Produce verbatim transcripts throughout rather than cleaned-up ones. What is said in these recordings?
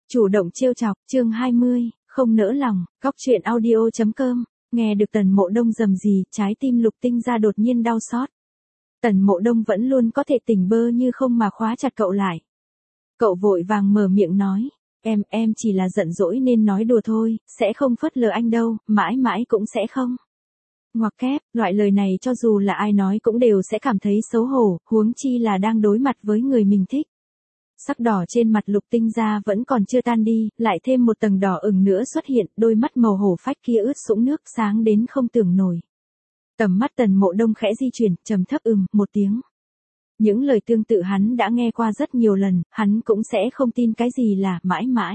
Chủ động trêu chọc, chương hai mươi, không nỡ lòng, góc truyện audio chấm com, nghe được Tần Mộ Đông rầm rì, trái tim Lục Tinh Gia đột nhiên đau xót. Tần Mộ Đông vẫn luôn có thể tỉnh bơ như không mà khóa chặt cậu lại. Cậu vội vàng mở miệng nói, em, em chỉ là giận dỗi nên nói đùa thôi, sẽ không phớt lờ anh đâu, mãi mãi cũng sẽ không. Ngoặc kép, loại lời này cho dù là ai nói cũng đều sẽ cảm thấy xấu hổ, huống chi là đang đối mặt với người mình thích. Sắc đỏ trên mặt Lục Tinh Gia vẫn còn chưa tan đi, lại thêm một tầng đỏ ửng nữa xuất hiện, đôi mắt màu hổ phách kia ướt sũng nước sáng đến không tưởng nổi. Tầm mắt Tần Mộ Đông khẽ di chuyển, trầm thấp ừm một tiếng. Những lời tương tự hắn đã nghe qua rất nhiều lần, hắn cũng sẽ không tin cái gì là mãi mãi.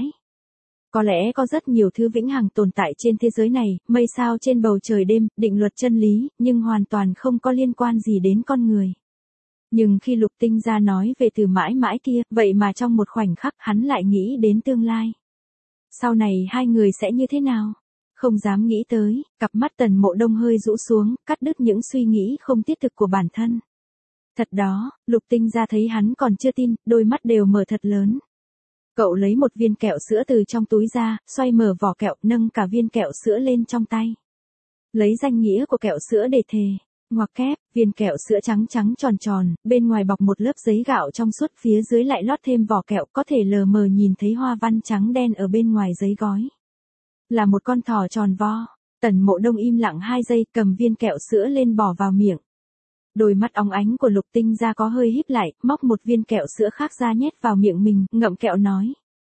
Có lẽ có rất nhiều thứ vĩnh hằng tồn tại trên thế giới này, mây sao trên bầu trời đêm, định luật chân lý, nhưng hoàn toàn không có liên quan gì đến con người. Nhưng khi Lục Tinh Gia nói về từ mãi mãi kia, vậy mà trong một khoảnh khắc hắn lại nghĩ đến tương lai. Sau này hai người sẽ như thế nào? Không dám nghĩ tới, cặp mắt Tần Mộ Đông hơi rũ xuống, cắt đứt những suy nghĩ không thiết thực của bản thân. Thật đó, Lục Tinh Gia thấy hắn còn chưa tin, đôi mắt đều mở thật lớn. Cậu lấy một viên kẹo sữa từ trong túi ra, xoay mở vỏ kẹo, nâng cả viên kẹo sữa lên trong tay. Lấy danh nghĩa của kẹo sữa để thề. Ngoặc kép, viên kẹo sữa trắng trắng tròn tròn, bên ngoài bọc một lớp giấy gạo trong suốt, phía dưới lại lót thêm vỏ kẹo, có thể lờ mờ nhìn thấy hoa văn trắng đen ở bên ngoài giấy gói. Là một con thỏ tròn vo. Tần Mộ Đông im lặng hai giây, cầm viên kẹo sữa lên bỏ vào miệng. Đôi mắt óng ánh của Lục Tinh Gia có hơi híp lại, móc một viên kẹo sữa khác ra nhét vào miệng mình, ngậm kẹo nói.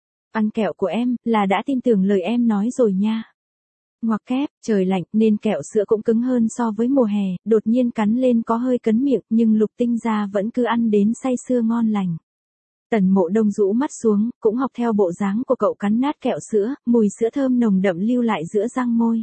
Ăn kẹo của em, là đã tin tưởng lời em nói rồi nha. Ngoặc kép, trời lạnh nên kẹo sữa cũng cứng hơn so với mùa hè, đột nhiên cắn lên có hơi cấn miệng, nhưng Lục Tinh Gia vẫn cứ ăn đến say sưa ngon lành. Tần Mộ Đông rũ mắt xuống, cũng học theo bộ dáng của cậu cắn nát kẹo sữa, mùi sữa thơm nồng đậm lưu lại giữa răng môi.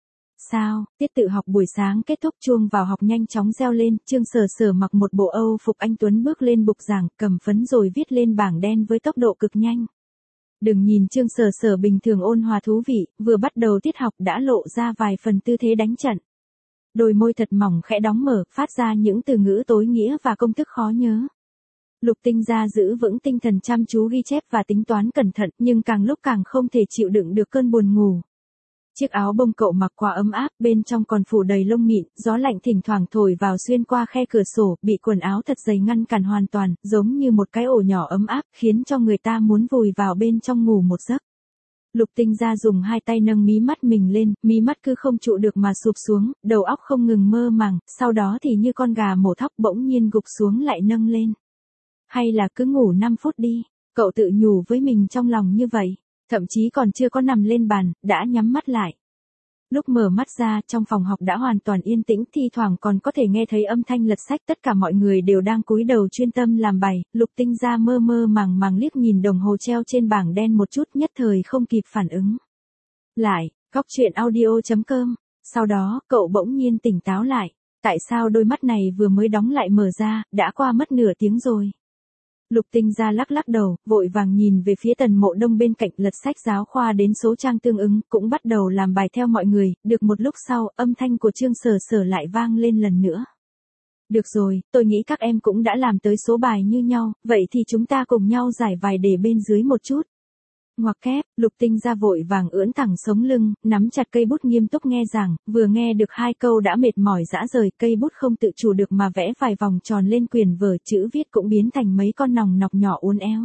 Sao, tiết tự học buổi sáng kết thúc, chuông vào học nhanh chóng reo lên, Trương Sở Sở mặc một bộ Âu phục anh tuấn bước lên bục giảng, cầm phấn rồi viết lên bảng đen với tốc độ cực nhanh. Đừng nhìn Trương Sở Sở bình thường ôn hòa thú vị, vừa bắt đầu tiết học đã lộ ra vài phần tư thế đánh trận. Đôi môi thật mỏng khẽ đóng mở, phát ra những từ ngữ tối nghĩa và công thức khó nhớ. Lục Tinh Gia giữ vững tinh thần chăm chú ghi chép và tính toán cẩn thận, nhưng càng lúc càng không thể chịu đựng được cơn buồn ngủ. Chiếc áo bông cậu mặc quá ấm áp, bên trong còn phủ đầy lông mịn, gió lạnh thỉnh thoảng thổi vào xuyên qua khe cửa sổ, bị quần áo thật dày ngăn cản hoàn toàn, giống như một cái ổ nhỏ ấm áp, khiến cho người ta muốn vùi vào bên trong ngủ một giấc. Lục Tinh Gia dùng hai tay nâng mí mắt mình lên, mí mắt cứ không trụ được mà sụp xuống, đầu óc không ngừng mơ màng, sau đó thì như con gà mổ thóc bỗng nhiên gục xuống lại nâng lên. Hay là cứ ngủ năm phút đi, cậu tự nhủ với mình trong lòng như vậy. Thậm chí còn chưa có nằm lên bàn, đã nhắm mắt lại. Lúc mở mắt ra, trong phòng học đã hoàn toàn yên tĩnh, thi thoảng còn có thể nghe thấy âm thanh lật sách, tất cả mọi người đều đang cúi đầu chuyên tâm làm bài. Lục Tinh Gia mơ mơ màng màng liếc nhìn đồng hồ treo trên bảng đen một chút, nhất thời không kịp phản ứng. Lại, góc truyện audio chấm com, sau đó, cậu bỗng nhiên tỉnh táo lại. Tại sao đôi mắt này vừa mới đóng lại mở ra, đã qua mất nửa tiếng rồi. Lục Tinh Gia lắc lắc đầu, vội vàng nhìn về phía Tần Mộ Đông bên cạnh, lật sách giáo khoa đến số trang tương ứng, cũng bắt đầu làm bài theo mọi người. Được một lúc sau, âm thanh của Trương Sở Sở lại vang lên lần nữa. Được rồi, tôi nghĩ các em cũng đã làm tới số bài như nhau, vậy thì chúng ta cùng nhau giải vài đề bên dưới một chút. Ngoặc kép, Lục Tinh Gia vội vàng ưỡn thẳng sống lưng, nắm chặt cây bút nghiêm túc nghe giảng, vừa nghe được hai câu đã mệt mỏi rã rời, cây bút không tự chủ được mà vẽ vài vòng tròn lên quyển vở, chữ viết cũng biến thành mấy con nòng nọc nhỏ uốn éo.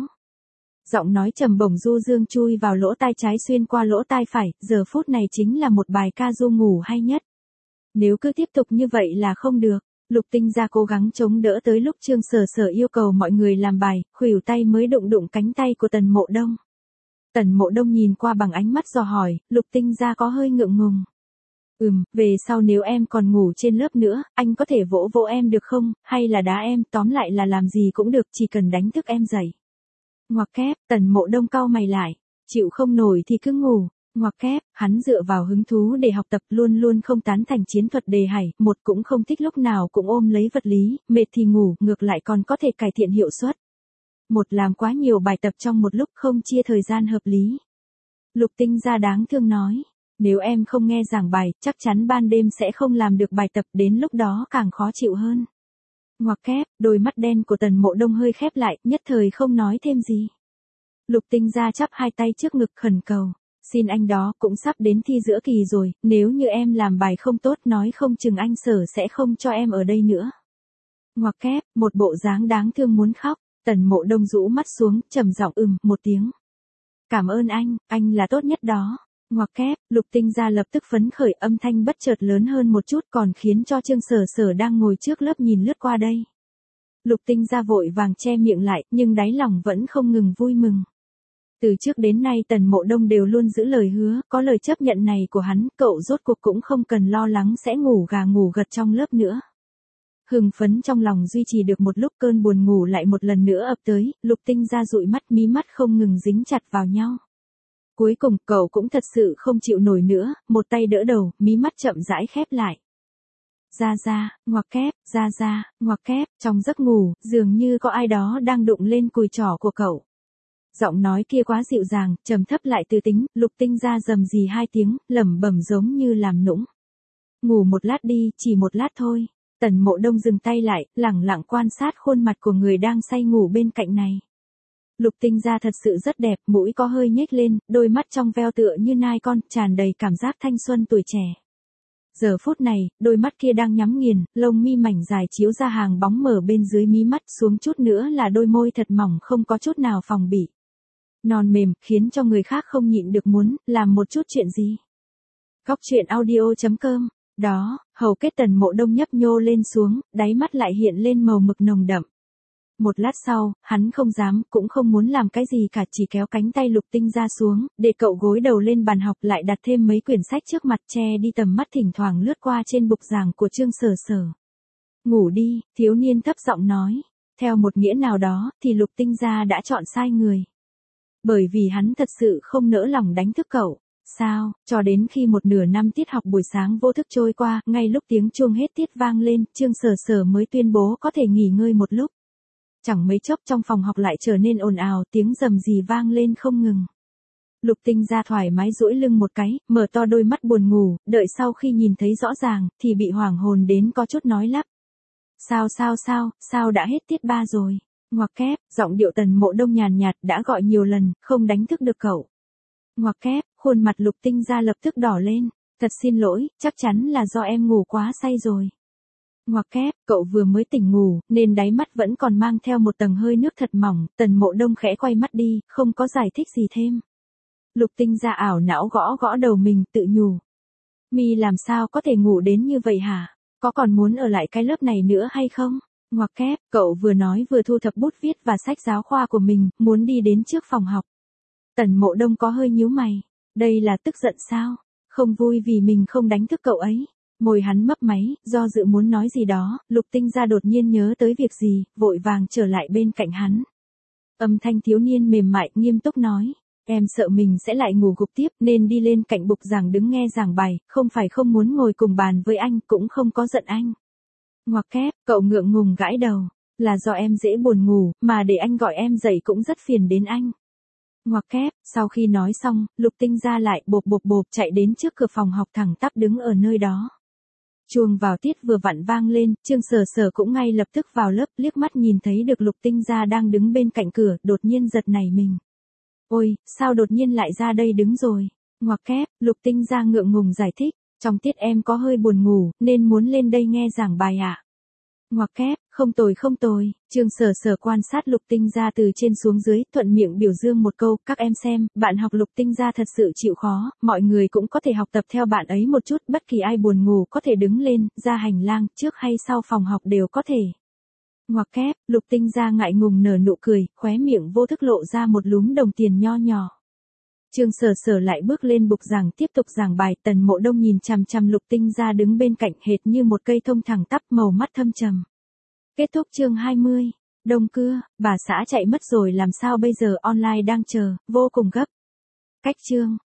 Giọng nói trầm bổng du dương chui vào lỗ tai trái xuyên qua lỗ tai phải, giờ phút này chính là một bài ca du ngủ hay nhất. Nếu cứ tiếp tục như vậy là không được. Lục Tinh Gia cố gắng chống đỡ tới lúc Trương Sở Sở yêu cầu mọi người làm bài, khuỷu tay mới đụng đụng cánh tay của Tần Mộ Đông. Tần Mộ Đông nhìn qua bằng ánh mắt dò hỏi, Lục Tinh Gia có hơi ngượng ngùng. Ừm, về sau nếu em còn ngủ trên lớp nữa, anh có thể vỗ vỗ em được không, hay là đá em, tóm lại là làm gì cũng được, chỉ cần đánh thức em dậy. Ngoặc kép, Tần Mộ Đông cau mày lại, chịu không nổi thì cứ ngủ. Ngoặc kép, hắn dựa vào hứng thú để học tập, luôn luôn không tán thành chiến thuật đề hải, một cũng không thích lúc nào cũng ôm lấy vật lý, mệt thì ngủ, ngược lại còn có thể cải thiện hiệu suất. Một làm quá nhiều bài tập trong một lúc, không chia thời gian hợp lý. Lục Tinh Gia đáng thương nói, nếu em không nghe giảng bài, chắc chắn ban đêm sẽ không làm được bài tập, đến lúc đó càng khó chịu hơn. Ngoặc kép, đôi mắt đen của Tần Mộ Đông hơi khép lại, nhất thời không nói thêm gì. Lục Tinh Gia chắp hai tay trước ngực khẩn cầu. Xin anh đó, cũng sắp đến thi giữa kỳ rồi, nếu như em làm bài không tốt nói không chừng anh Sở sẽ không cho em ở đây nữa. Ngoặc kép, một bộ dáng đáng thương muốn khóc, Tần Mộ Đông rũ mắt xuống, trầm giọng ừm một tiếng. Cảm ơn anh, anh là tốt nhất đó. Ngoặc kép, Lục Tinh Gia lập tức phấn khởi, âm thanh bất chợt lớn hơn một chút còn khiến cho Trương Sở Sở đang ngồi trước lớp nhìn lướt qua đây. Lục Tinh Gia vội vàng che miệng lại, nhưng đáy lòng vẫn không ngừng vui mừng. Từ trước đến nay Tần Mộ Đông đều luôn giữ lời hứa, có lời chấp nhận này của hắn, cậu rốt cuộc cũng không cần lo lắng sẽ ngủ gà ngủ gật trong lớp nữa. Hưng phấn trong lòng duy trì được một lúc, cơn buồn ngủ lại một lần nữa ập tới, Lục Tinh Gia dụi mắt, mí mắt không ngừng dính chặt vào nhau. Cuối cùng cậu cũng thật sự không chịu nổi nữa, một tay đỡ đầu, mí mắt chậm rãi khép lại. Ra ra, ngoặc kép, ra ra, ngoặc kép, trong giấc ngủ, dường như có ai đó đang đụng lên cùi trỏ của cậu. Giọng nói kia quá dịu dàng, trầm thấp lại tư tính, Lục Tinh Gia rầm rì hai tiếng, lẩm bẩm giống như làm nũng. Ngủ một lát đi, chỉ một lát thôi. Tần Mộ Đông dừng tay lại, lẳng lặng quan sát khuôn mặt của người đang say ngủ bên cạnh này. Lục Tinh Gia thật sự rất đẹp, mũi có hơi nhếch lên, đôi mắt trong veo tựa như nai con, tràn đầy cảm giác thanh xuân tuổi trẻ. Giờ phút này, đôi mắt kia đang nhắm nghiền, lông mi mảnh dài chiếu ra hàng bóng mở bên dưới mí mắt, xuống chút nữa là đôi môi thật mỏng không có chút nào phòng bị. Non mềm, khiến cho người khác không nhịn được muốn làm một chút chuyện gì. Góc truyện audio chấm com. Đó, hầu kết Tần Mộ Đông nhấp nhô lên xuống, đáy mắt lại hiện lên màu mực nồng đậm. Một lát sau, hắn không dám, cũng không muốn làm cái gì cả, chỉ kéo cánh tay Lục Tinh Gia xuống, để cậu gối đầu lên bàn học, lại đặt thêm mấy quyển sách trước mặt, che đi tầm mắt thỉnh thoảng lướt qua trên bục giảng của Trương Sở Sở. Ngủ đi, thiếu niên thấp giọng nói. Theo một nghĩa nào đó, thì Lục Tinh Gia đã chọn sai người. Bởi vì hắn thật sự không nỡ lòng đánh thức cậu. Sao, cho đến khi một nửa năm tiết học buổi sáng vô thức trôi qua, ngay lúc tiếng chuông hết tiết vang lên, Trương Sở Sở mới tuyên bố có thể nghỉ ngơi một lúc. Chẳng mấy chốc trong phòng học lại trở nên ồn ào, tiếng rầm rì vang lên không ngừng. Lục Tinh Gia thoải mái duỗi lưng một cái, mở to đôi mắt buồn ngủ, đợi sau khi nhìn thấy rõ ràng, thì bị hoảng hồn đến có chút nói lắp. Sao sao sao, sao đã hết tiết ba rồi? Ngoặc kép, giọng điệu Tần Mộ Đông nhàn nhạt, đã gọi nhiều lần, không đánh thức được cậu. Ngoặc kép, khuôn mặt Lục Tinh Gia lập tức đỏ lên. Thật xin lỗi, chắc chắn là do em ngủ quá say rồi. Ngoặc kép, cậu vừa mới tỉnh ngủ, nên đáy mắt vẫn còn mang theo một tầng hơi nước thật mỏng. Tần Mộ Đông khẽ quay mắt đi, không có giải thích gì thêm. Lục Tinh Gia ảo não gõ gõ đầu mình, tự nhủ. Mi làm sao có thể ngủ đến như vậy hả? Có còn muốn ở lại cái lớp này nữa hay không? Ngoặc kép, cậu vừa nói vừa thu thập bút viết và sách giáo khoa của mình, muốn đi đến trước phòng học. Tần Mộ Đông có hơi nhíu mày. Đây là tức giận sao? Không vui vì mình không đánh thức cậu ấy. Môi hắn mấp máy, do dự muốn nói gì đó, Lục Tinh Gia đột nhiên nhớ tới việc gì, vội vàng trở lại bên cạnh hắn. Âm thanh thiếu niên mềm mại, nghiêm túc nói. Em sợ mình sẽ lại ngủ gục tiếp nên đi lên cạnh bục giảng đứng nghe giảng bài, không phải không muốn ngồi cùng bàn với anh, cũng không có giận anh. Ngoặc kép, cậu ngượng ngùng gãi đầu. Là do em dễ buồn ngủ, mà để anh gọi em dậy cũng rất phiền đến anh. Ngoặc kép, sau khi nói xong, Lục Tinh Gia lại bộp bộp bộp chạy đến trước cửa phòng học thẳng tắp đứng ở nơi đó. Chuông vào tiết vừa vặn vang lên, Trương Sở Sở cũng ngay lập tức vào lớp, liếc mắt nhìn thấy được Lục Tinh Gia đang đứng bên cạnh cửa, đột nhiên giật nảy mình. Ôi, sao đột nhiên lại ra đây đứng rồi? Ngoặc kép, Lục Tinh Gia ngượng ngùng giải thích, trong tiết em có hơi buồn ngủ, nên muốn lên đây nghe giảng bài ạ. À? Ngoặc kép, không tồi không tồi, Trương Sở Sở quan sát Lục Tinh Gia từ trên xuống dưới, thuận miệng biểu dương một câu, các em xem, bạn học Lục Tinh Gia thật sự chịu khó, mọi người cũng có thể học tập theo bạn ấy một chút, bất kỳ ai buồn ngủ có thể đứng lên, ra hành lang, trước hay sau phòng học đều có thể. Ngoặc kép, Lục Tinh Gia ngại ngùng nở nụ cười, khóe miệng vô thức lộ ra một lúm đồng tiền nho nhỏ. Trương Sở Sở lại bước lên bục giảng tiếp tục giảng bài, Tần Mộ Đông nhìn chằm chằm Lục Tinh Gia đứng bên cạnh hệt như một cây thông thẳng tắp, màu mắt thâm trầm. Kết thúc chương hai mươi. Đông cưa, bà xã chạy mất rồi làm sao bây giờ, online đang chờ, vô cùng gấp. Cách chương.